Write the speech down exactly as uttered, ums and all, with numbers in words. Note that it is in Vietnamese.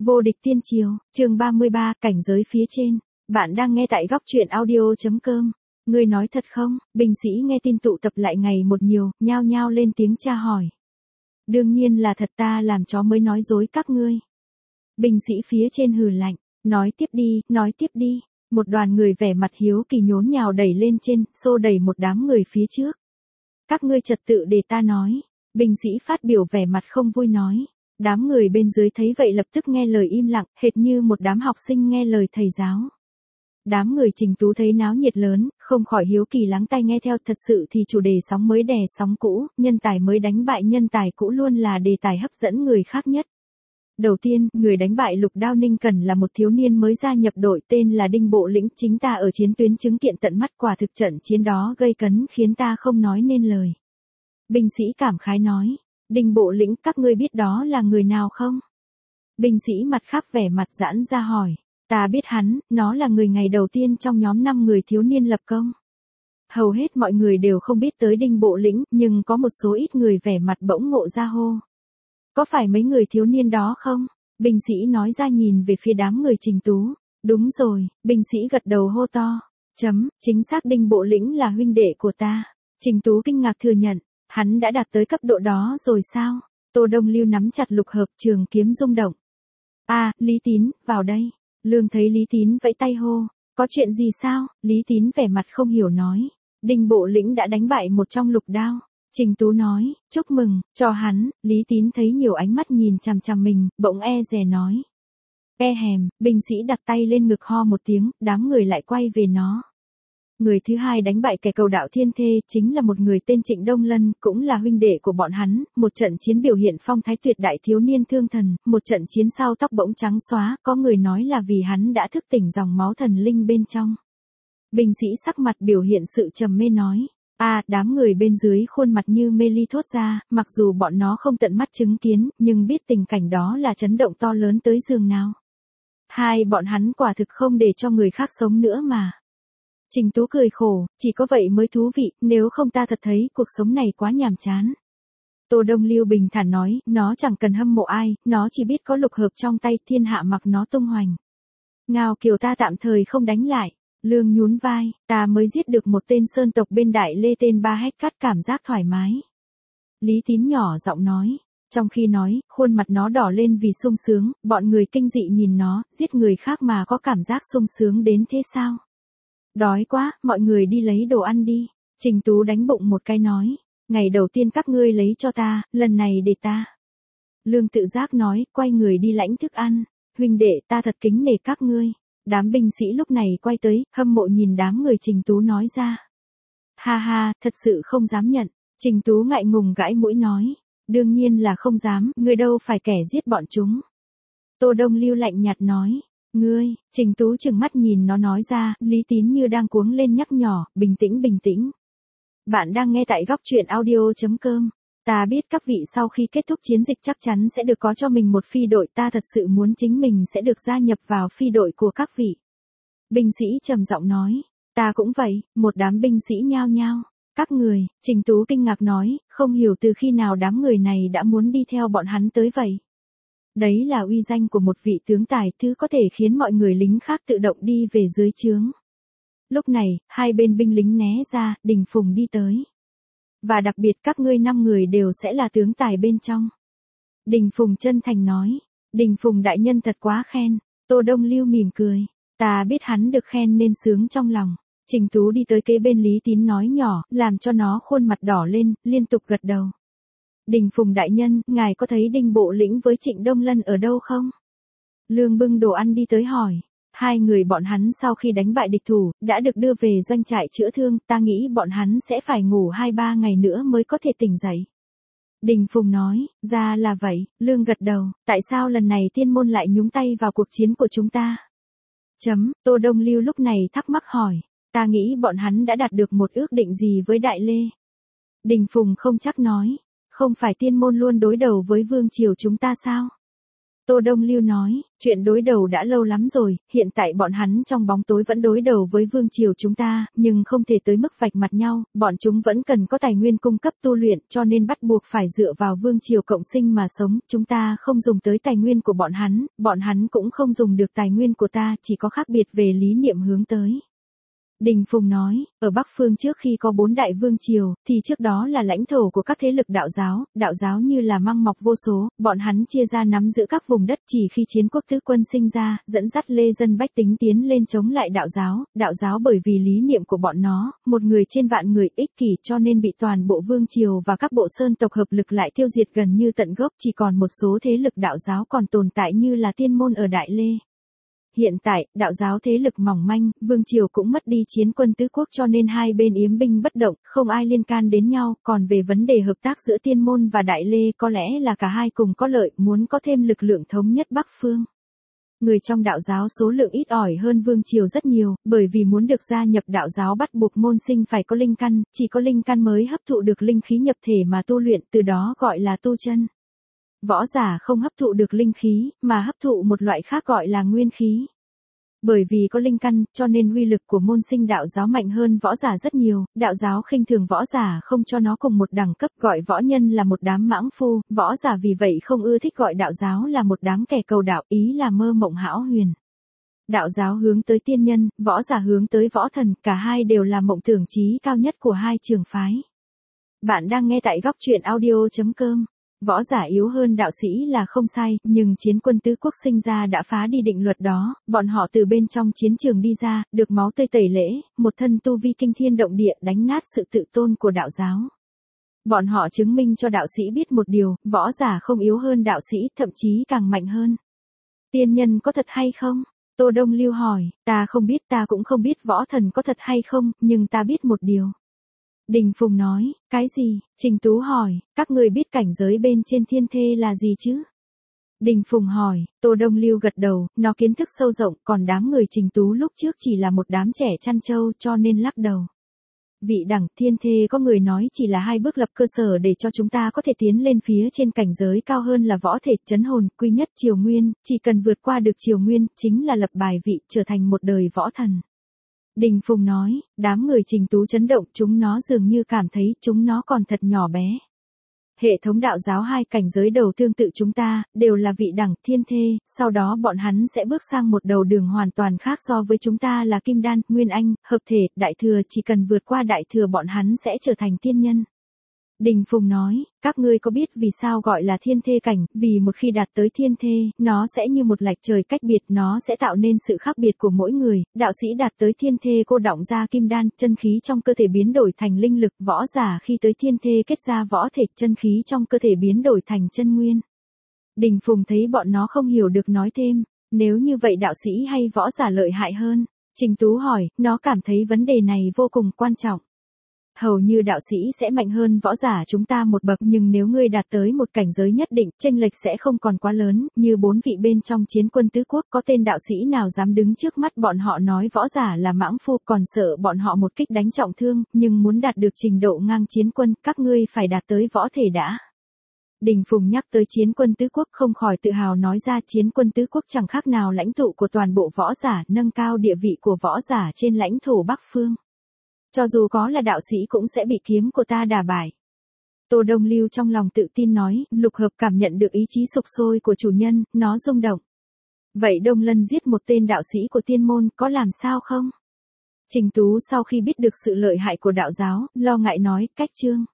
Vô địch tiên triều, chương ba mươi ba, cảnh giới phía trên. Bạn đang nghe tại góc truyện audio.com. Ngươi nói thật không? Binh sĩ nghe tin tụ tập lại ngày một nhiều, nhao nhao lên tiếng tra hỏi. Đương nhiên là thật, ta làm chó mới nói dối các ngươi. Binh sĩ phía trên hừ lạnh, nói tiếp đi, nói tiếp đi. Một đoàn người vẻ mặt hiếu kỳ nhốn nhào đẩy lên trên, xô đẩy một đám người phía trước. Các ngươi trật tự để ta nói. Binh sĩ phát biểu vẻ mặt không vui nói. Đám người bên dưới thấy vậy lập tức nghe lời im lặng, hệt như một đám học sinh nghe lời thầy giáo. Đám người Trình Tú thấy náo nhiệt lớn, không khỏi hiếu kỳ lắng tai nghe theo. Thật sự thì chủ đề sóng mới đè sóng cũ, nhân tài mới đánh bại nhân tài cũ luôn là đề tài hấp dẫn người khác nhất. Đầu tiên, người đánh bại Lục Đao Ninh Cần là một thiếu niên mới gia nhập đội tên là Đinh Bộ Lĩnh. Chính ta ở chiến tuyến chứng kiện tận mắt, quả thực trận chiến đó gây cấn khiến ta không nói nên lời. Binh sĩ cảm khái nói. Đinh Bộ Lĩnh, các ngươi biết đó là người nào không? Binh sĩ mặt khắp vẻ mặt giãn ra hỏi. Ta biết hắn, nó là người ngày đầu tiên trong nhóm năm người thiếu niên lập công. Hầu hết mọi người đều không biết tới Đinh Bộ Lĩnh, nhưng có một số ít người vẻ mặt bỗng ngộ ra hô. Có phải mấy người thiếu niên đó không? Binh sĩ nói ra nhìn về phía đám người Trình Tú. Đúng rồi, binh sĩ gật đầu hô to. Chấm, chính xác Đinh Bộ Lĩnh là huynh đệ của ta. Trình Tú kinh ngạc thừa nhận. Hắn đã đạt tới cấp độ đó rồi sao? Tô Đông Lưu nắm chặt lục hợp, trường kiếm rung động. A, à, Lý Tín, vào đây. Lương thấy Lý Tín vẫy tay hô. Có chuyện gì sao? Lý Tín vẻ mặt không hiểu nói. Đinh Bộ Lĩnh đã đánh bại một trong Lục Đao. Trình Tú nói, chúc mừng, cho hắn. Lý Tín thấy nhiều ánh mắt nhìn chằm chằm mình, bỗng e dè nói. E hèm, binh sĩ đặt tay lên ngực ho một tiếng, đám người lại quay về nó. Người thứ hai đánh bại kẻ cầu đạo thiên thê chính là một người tên Trịnh Đông Lân, cũng là huynh đệ của bọn hắn. Một trận chiến biểu hiện phong thái tuyệt đại, thiếu niên thương thần. Một trận chiến sau tóc bỗng trắng xóa, có người nói là vì hắn đã thức tỉnh dòng máu thần linh bên trong. Binh sĩ sắc mặt biểu hiện sự trầm mê nói. A, à, đám người bên dưới khuôn mặt như mê ly thốt ra, mặc dù bọn nó không tận mắt chứng kiến, nhưng biết tình cảnh đó là chấn động to lớn tới giường nào. Hai, bọn hắn quả thực không để cho người khác sống nữa mà. Trình Tú cười khổ, chỉ có vậy mới thú vị, nếu không ta thật thấy cuộc sống này quá nhàm chán. Tô Đông Lưu bình thản nói, nó chẳng cần hâm mộ ai, nó chỉ biết có lục hợp trong tay, thiên hạ mặc nó tung hoành. Ngao Kiều ta tạm thời không đánh lại. Lương nhún vai, ta mới giết được một tên sơn tộc bên Đại Lê tên Ba Hét Cắt, cảm giác thoải mái. Lý Tín nhỏ giọng nói, trong khi nói, khuôn mặt nó đỏ lên vì sung sướng, bọn người kinh dị nhìn nó, giết người khác mà có cảm giác sung sướng đến thế sao? Đói quá, mọi người đi lấy đồ ăn đi. Trình Tú đánh bụng một cái nói, ngày đầu tiên các ngươi lấy cho ta, lần này để ta. Lương tự giác nói, quay người đi lãnh thức ăn, huynh đệ ta thật kính nể các ngươi. Đám binh sĩ lúc này quay tới, hâm mộ nhìn đám người Trình Tú nói ra. Ha ha, thật sự không dám nhận. Trình Tú ngại ngùng gãi mũi nói. Đương nhiên là không dám, ngươi đâu phải kẻ giết bọn chúng. Tô Đông Lưu lạnh nhạt nói. Ngươi, Trình Tú trừng mắt nhìn nó nói ra, Lý Tín như đang cuống lên nhắc nhỏ, bình tĩnh bình tĩnh. Bạn đang nghe tại góc truyện audio.com. Ta biết các vị sau khi kết thúc chiến dịch chắc chắn sẽ được có cho mình một phi đội, ta thật sự muốn chính mình sẽ được gia nhập vào phi đội của các vị. Binh sĩ trầm giọng nói, ta cũng vậy, một đám binh sĩ nhao nhao. Các người, Trình Tú kinh ngạc nói, không hiểu từ khi nào đám người này đã muốn đi theo bọn hắn tới vậy. Đấy là uy danh của một vị tướng tài, thứ có thể khiến mọi người lính khác tự động đi về dưới trướng. Lúc này, hai bên binh lính né ra, Đình Phùng đi tới. Và đặc biệt các ngươi năm người đều sẽ là tướng tài bên trong. Đình Phùng chân thành nói. Đình Phùng đại nhân thật quá khen. Tô Đông Lưu mỉm cười. Ta biết hắn được khen nên sướng trong lòng. Trình Tú đi tới kế bên Lý Tín nói nhỏ, làm cho nó khuôn mặt đỏ lên, liên tục gật đầu. Đình Phùng đại nhân, ngài có thấy Đinh Bộ Lĩnh với Trịnh Đông Lân ở đâu không? Lương bưng đồ ăn đi tới hỏi. Hai người bọn hắn sau khi đánh bại địch thủ, đã được đưa về doanh trại chữa thương, ta nghĩ bọn hắn sẽ phải ngủ hai ba ngày nữa mới có thể tỉnh dậy. Đình Phùng nói, ra là vậy, Lương gật đầu, tại sao lần này tiên môn lại nhúng tay vào cuộc chiến của chúng ta? Chấm, Tô Đông Lưu lúc này thắc mắc hỏi, ta nghĩ bọn hắn đã đạt được một ước định gì với Đại Lê? Đình Phùng không chắc nói, không phải tiên môn luôn đối đầu với vương triều chúng ta sao? Tô Đông Lưu nói, chuyện đối đầu đã lâu lắm rồi, hiện tại bọn hắn trong bóng tối vẫn đối đầu với vương triều chúng ta, nhưng không thể tới mức vạch mặt nhau, bọn chúng vẫn cần có tài nguyên cung cấp tu luyện cho nên bắt buộc phải dựa vào vương triều cộng sinh mà sống, chúng ta không dùng tới tài nguyên của bọn hắn, bọn hắn cũng không dùng được tài nguyên của ta, chỉ có khác biệt về lý niệm hướng tới. Đình Phùng nói, ở Bắc Phương trước khi có bốn đại vương triều, thì trước đó là lãnh thổ của các thế lực đạo giáo, đạo giáo như là măng mọc vô số, bọn hắn chia ra nắm giữ các vùng đất chỉ khi chiến quốc tứ quân sinh ra, dẫn dắt lê dân bách tính tiến lên chống lại đạo giáo, đạo giáo bởi vì lý niệm của bọn nó, một người trên vạn người ích kỷ cho nên bị toàn bộ vương triều và các bộ sơn tộc hợp lực lại tiêu diệt gần như tận gốc, chỉ còn một số thế lực đạo giáo còn tồn tại như là tiên môn ở Đại Lê. Hiện tại, đạo giáo thế lực mỏng manh, vương triều cũng mất đi chiến quân tứ quốc cho nên hai bên yếm binh bất động, không ai liên can đến nhau, còn về vấn đề hợp tác giữa tiên môn và Đại Lê có lẽ là cả hai cùng có lợi, muốn có thêm lực lượng thống nhất Bắc Phương. Người trong đạo giáo số lượng ít ỏi hơn vương triều rất nhiều, bởi vì muốn được gia nhập đạo giáo bắt buộc môn sinh phải có linh căn, chỉ có linh căn mới hấp thụ được linh khí nhập thể mà tu luyện, từ đó gọi là tu chân. Võ giả không hấp thụ được linh khí, mà hấp thụ một loại khác gọi là nguyên khí. Bởi vì có linh căn, cho nên uy lực của môn sinh đạo giáo mạnh hơn võ giả rất nhiều, đạo giáo khinh thường võ giả không cho nó cùng một đẳng cấp, gọi võ nhân là một đám mãng phu, võ giả vì vậy không ưa thích gọi đạo giáo là một đám kẻ cầu đạo, ý là mơ mộng hão huyền. Đạo giáo hướng tới tiên nhân, võ giả hướng tới võ thần, cả hai đều là mộng tưởng chí cao nhất của hai trường phái. Bạn đang nghe tại góc truyện audio chấm com. Võ giả yếu hơn đạo sĩ là không sai, nhưng chiến quân tứ quốc sinh ra đã phá đi định luật đó, bọn họ từ bên trong chiến trường đi ra, được máu tươi tẩy lễ, một thân tu vi kinh thiên động địa đánh nát sự tự tôn của đạo giáo. Bọn họ chứng minh cho đạo sĩ biết một điều, võ giả không yếu hơn đạo sĩ, thậm chí càng mạnh hơn. Tiên nhân có thật hay không? Tô Đông Lưu hỏi, ta không biết, ta cũng không biết võ thần có thật hay không, nhưng ta biết một điều. Đình Phùng nói, cái gì? Trình Tú hỏi, các người biết cảnh giới bên trên thiên thê là gì chứ? Đình Phùng hỏi, Tô Đông Lưu gật đầu, nó kiến thức sâu rộng, còn đám người Trình Tú lúc trước chỉ là một đám trẻ chăn trâu cho nên lắc đầu. Vị đẳng thiên thê có người nói chỉ là hai bước lập cơ sở để cho chúng ta có thể tiến lên phía trên cảnh giới cao hơn là võ thể, chấn hồn, quy nhất triều nguyên, chỉ cần vượt qua được triều nguyên, chính là lập bài vị, trở thành một đời võ thần. Đình Phùng nói, đám người Trình Tú chấn động, chúng nó dường như cảm thấy chúng nó còn thật nhỏ bé. Hệ thống đạo giáo hai cảnh giới đầu tương tự chúng ta, đều là vị đẳng thiên thê, sau đó bọn hắn sẽ bước sang một đầu đường hoàn toàn khác so với chúng ta là kim đan, nguyên anh, hợp thể, đại thừa, chỉ cần vượt qua đại thừa bọn hắn sẽ trở thành tiên nhân. Đình Phùng nói, các ngươi có biết vì sao gọi là thiên thê cảnh, vì một khi đạt tới thiên thê, nó sẽ như một lạch trời cách biệt, nó sẽ tạo nên sự khác biệt của mỗi người, đạo sĩ đạt tới thiên thê cô đọng ra kim đan, chân khí trong cơ thể biến đổi thành linh lực, võ giả khi tới thiên thê kết ra võ thể, chân khí trong cơ thể biến đổi thành chân nguyên. Đình Phùng thấy bọn nó không hiểu được nói thêm, nếu như vậy đạo sĩ hay võ giả lợi hại hơn? Trình Tú hỏi, nó cảm thấy vấn đề này vô cùng quan trọng. Hầu như đạo sĩ sẽ mạnh hơn võ giả chúng ta một bậc, nhưng nếu ngươi đạt tới một cảnh giới nhất định, chênh lệch sẽ không còn quá lớn, như bốn vị bên trong chiến quân tứ quốc, có tên đạo sĩ nào dám đứng trước mắt bọn họ nói võ giả là mãng phu, còn sợ bọn họ một kích đánh trọng thương, nhưng muốn đạt được trình độ ngang chiến quân, các ngươi phải đạt tới võ thể đã. Đình Phùng nhắc tới chiến quân tứ quốc không khỏi tự hào nói ra chiến quân tứ quốc chẳng khác nào lãnh tụ của toàn bộ võ giả, nâng cao địa vị của võ giả trên lãnh thổ Bắc Phương. Cho dù có là đạo sĩ cũng sẽ bị kiếm của ta đả bại. Tô Đông Lưu trong lòng tự tin nói, Lục Hợp cảm nhận được ý chí sục sôi của chủ nhân, nó rung động. Vậy Đông Lân giết một tên đạo sĩ của tiên môn, có làm sao không? Trình Tú sau khi biết được sự lợi hại của đạo giáo, lo ngại nói, cách chương.